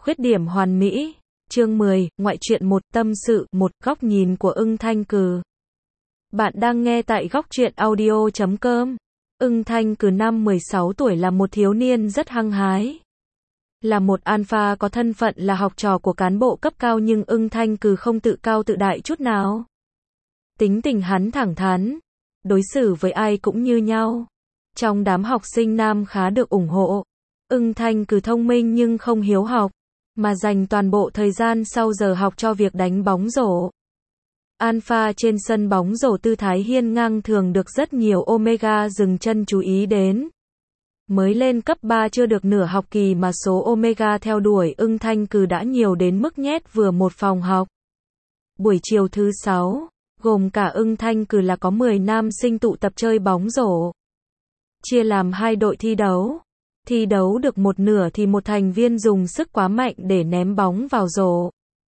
Khuyết điểm hoàn mỹ. Chương 10, ngoại truyện 1, tâm sự, một góc nhìn của Ưng Thanh Cừ. Bạn đang nghe tại góc truyện audio.com. Ưng Thanh Cừ năm 16 tuổi là một thiếu niên rất hăng hái. Là một alpha có thân phận là học trò của cán bộ cấp cao, nhưng Ưng Thanh Cừ không tự cao tự đại chút nào. Tính tình hắn thẳng thắn, đối xử với ai cũng như nhau. Trong đám học sinh nam khá được ủng hộ. Ưng Thanh Cừ thông minh nhưng không hiếu học, mà dành toàn bộ thời gian sau giờ học cho việc đánh bóng rổ. Alpha trên sân bóng rổ tư thái hiên ngang thường được rất nhiều Omega dừng chân chú ý đến. Mới lên cấp 3 chưa được nửa học kỳ mà số Omega theo đuổi Ưng Thanh Cừ đã nhiều đến mức nhét vừa một phòng học. Buổi chiều thứ 6, gồm cả Ưng Thanh Cừ là có 10 nam sinh tụ tập chơi bóng rổ. Chia làm hai đội thi đấu. Thi đấu được một nửa thì một thành viên dùng sức quá mạnh để ném bóng vào rổ.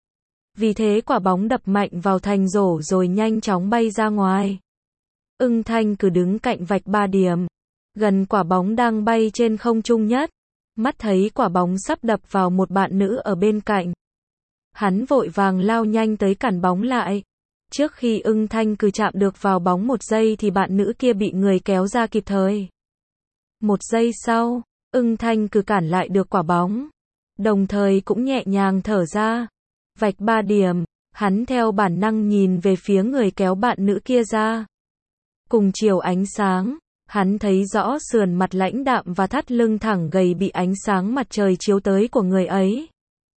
Vì thế quả bóng đập mạnh vào thành rổ rồi nhanh chóng bay ra ngoài. Ưng Thanh Cừ đứng cạnh vạch 3 điểm, gần quả bóng đang bay trên không trung nhất. Mắt thấy quả bóng sắp đập vào một bạn nữ ở bên cạnh. Hắn vội vàng lao nhanh tới cản bóng lại. Trước khi Ưng Thanh Cừ chạm được vào bóng một giây thì bạn nữ kia bị người kéo ra kịp thời. Một giây sau, Ưng Thanh Cừ cản lại được quả bóng, đồng thời cũng nhẹ nhàng thở ra. Vạch 3 điểm, hắn theo bản năng nhìn về phía người kéo bạn nữ kia ra. Cùng chiều ánh sáng, hắn thấy rõ sườn mặt lãnh đạm và thắt lưng thẳng gầy bị ánh sáng mặt trời chiếu tới của người ấy.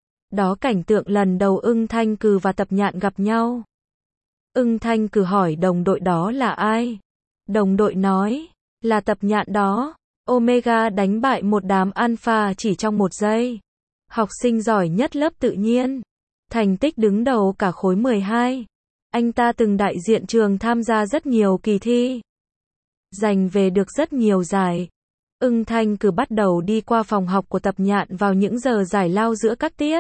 Đó cảnh tượng lần đầu Ưng Thanh Cừ và Tập Nhạn gặp nhau. Ưng Thanh Cừ hỏi đồng đội đó là ai. Đồng đội nói, là Tập Nhạn đó. Omega đánh bại một đám alpha chỉ trong một giây. Học sinh giỏi nhất lớp tự nhiên. Thành tích đứng đầu cả khối 12. Anh ta từng đại diện trường tham gia rất nhiều kỳ thi. Giành về được rất nhiều giải. Ưng Thanh Cừ bắt đầu đi qua phòng học của Tập Nhạn vào những giờ giải lao giữa các tiết.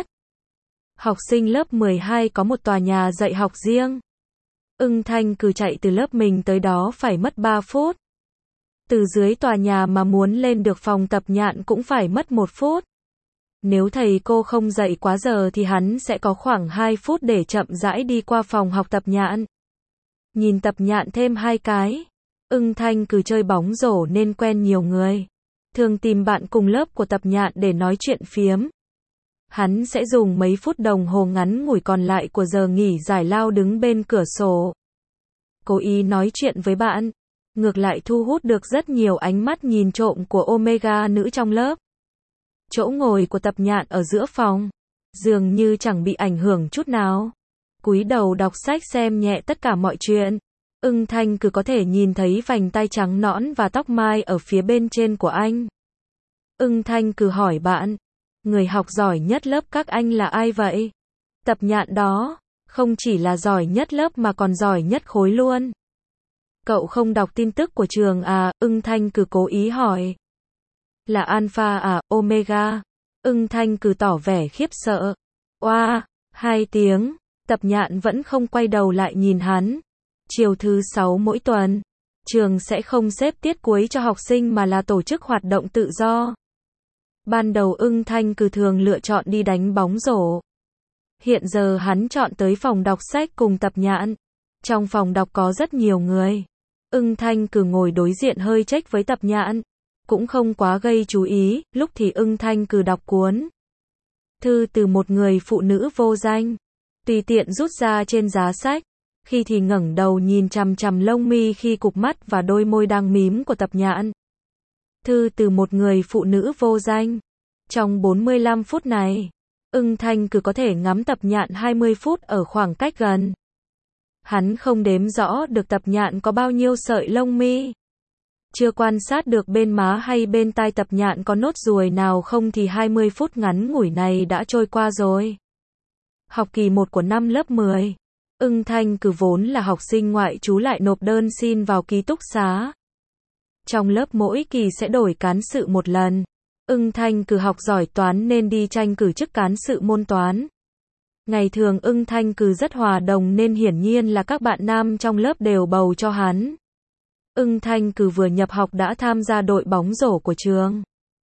Học sinh lớp 12 có một tòa nhà dạy học riêng. Ưng Thanh Cừ chạy từ lớp mình tới đó phải mất 3 phút. Từ dưới tòa nhà mà muốn lên được phòng Tập Nhạn cũng phải mất 1 phút. Nếu thầy cô không dạy quá giờ thì hắn sẽ có khoảng 2 phút để chậm rãi đi qua phòng học Tập Nhạn. Nhìn Tập Nhạn thêm 2 cái. Ưng Thanh Cừ chơi bóng rổ nên quen nhiều người. Thường tìm bạn cùng lớp của Tập Nhạn để nói chuyện phiếm. Hắn sẽ dùng mấy phút đồng hồ ngắn ngủi còn lại của giờ nghỉ giải lao đứng bên cửa sổ. Cố ý nói chuyện với bạn. Ngược lại thu hút được rất nhiều ánh mắt nhìn trộm của Omega nữ trong lớp. Chỗ ngồi của Tập Nhạn ở giữa phòng, dường như chẳng bị ảnh hưởng chút nào. Cúi đầu đọc sách xem nhẹ tất cả mọi chuyện. Ưng Thanh Cừ có thể nhìn thấy vành tai trắng nõn và tóc mai ở phía bên trên của anh. Ưng Thanh Cừ hỏi bạn, người học giỏi nhất lớp các anh là ai vậy? Tập Nhạn đó, không chỉ là giỏi nhất lớp mà còn giỏi nhất khối luôn. Cậu không đọc tin tức của trường à? Ưng Thanh Cừ cố ý hỏi. Là alpha à? Omega? Ưng Thanh Cừ tỏ vẻ khiếp sợ. Oa, 2 tiếng. Tập Nhạn vẫn không quay đầu lại nhìn hắn. Chiều thứ 6 mỗi tuần, trường sẽ không xếp tiết cuối cho học sinh mà là tổ chức hoạt động tự do. Ban đầu Ưng Thanh Cừ thường lựa chọn đi đánh bóng rổ. Hiện giờ hắn chọn tới phòng đọc sách cùng Tập Nhạn. Trong phòng đọc có rất nhiều người. Ưng Thanh Cừ ngồi đối diện hơi chếch với Tập Nhạn, cũng không quá gây chú ý. Lúc thì Ưng Thanh Cừ đọc cuốn thư từ một người phụ nữ vô danh, tùy tiện rút ra trên giá sách. Khi thì ngẩng đầu nhìn chằm chằm lông mi khi cụp mắt và đôi môi đang mím của Tập Nhạn. Thư từ một người phụ nữ vô danh. Trong 45 phút này, Ưng Thanh Cừ có thể ngắm Tập Nhạn 20 phút ở khoảng cách gần. Hắn không đếm rõ được Tập Nhạn có bao nhiêu sợi lông mi. Chưa quan sát được bên má hay bên tai Tập Nhạn có nốt ruồi nào không thì 20 phút ngắn ngủi này đã trôi qua rồi. Học kỳ 1 của năm lớp 10. Ưng Thanh Cừ vốn là học sinh ngoại trú lại nộp đơn xin vào ký túc xá. Trong lớp mỗi kỳ sẽ đổi cán sự một lần. Ưng Thanh Cừ học giỏi toán nên đi tranh cử chức cán sự môn toán. Ngày thường Ưng Thanh Cừ rất hòa đồng nên hiển nhiên là các bạn nam trong lớp đều bầu cho hắn. Ưng Thanh Cừ vừa nhập học đã tham gia đội bóng rổ của trường.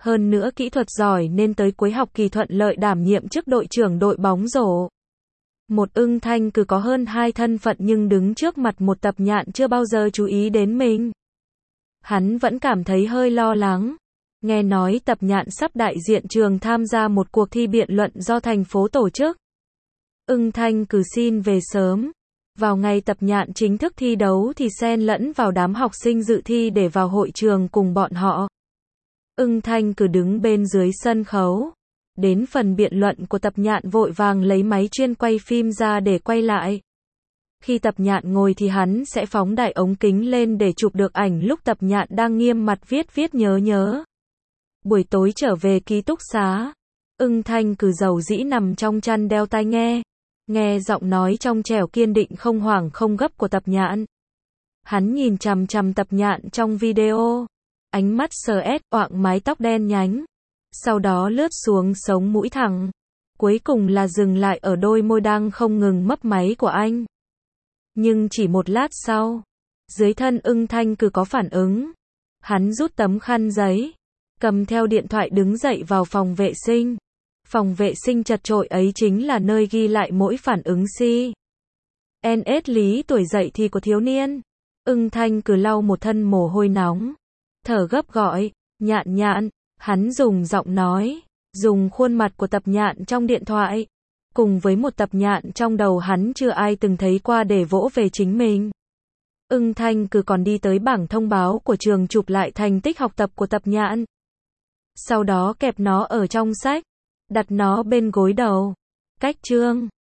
Hơn nữa kỹ thuật giỏi nên tới cuối học kỳ thuận lợi đảm nhiệm chức đội trưởng đội bóng rổ. Một Ưng Thanh cứ có hơn 2 thân phận nhưng đứng trước mặt một Tập Nhạn chưa bao giờ chú ý đến mình. Hắn vẫn cảm thấy hơi lo lắng. Nghe nói Tập Nhạn sắp đại diện trường tham gia một cuộc thi biện luận do thành phố tổ chức. Ưng Thanh cứ xin về sớm. Vào ngày Tập Nhạn chính thức thi đấu thì xen lẫn vào đám học sinh dự thi để vào hội trường cùng bọn họ. Ưng Thanh cứ đứng bên dưới sân khấu. Đến phần biện luận của Tập Nhạn vội vàng lấy máy chuyên quay phim ra để quay lại. Khi Tập Nhạn ngồi thì hắn sẽ phóng đại ống kính lên để chụp được ảnh lúc Tập Nhạn đang nghiêm mặt viết nhớ. Buổi tối trở về ký túc xá, Ưng Thanh cứ dầu dĩ nằm trong chăn đeo tai nghe. Nghe giọng nói trong trẻo kiên định không hoảng không gấp của Tập Nhạn. Hắn nhìn chằm chằm Tập Nhạn trong video. Ánh mắt sờ oạng mái tóc đen nhánh. Sau đó lướt xuống sống mũi thẳng. Cuối cùng là dừng lại ở đôi môi đang không ngừng mấp máy của anh. Nhưng chỉ một lát sau, dưới thân Ưng Thanh cứ có phản ứng. Hắn rút tấm khăn giấy, cầm theo điện thoại đứng dậy vào phòng vệ sinh. Phòng vệ sinh chật chội ấy chính là nơi ghi lại mỗi phản ứng CNS lý tuổi dậy thì của thiếu niên. Ưng Thanh cứ lau một thân mồ hôi nóng. Thở gấp gọi, Nhạn. Hắn dùng giọng nói, dùng khuôn mặt của Tập Nhạn trong điện thoại. Cùng với một Tập Nhạn trong đầu hắn chưa ai từng thấy qua để vỗ về chính mình. Ưng Thanh cứ còn đi tới bảng thông báo của trường chụp lại thành tích học tập của Tập Nhạn. Sau đó kẹp nó ở trong sách, đặt nó bên gối đầu. Cách chương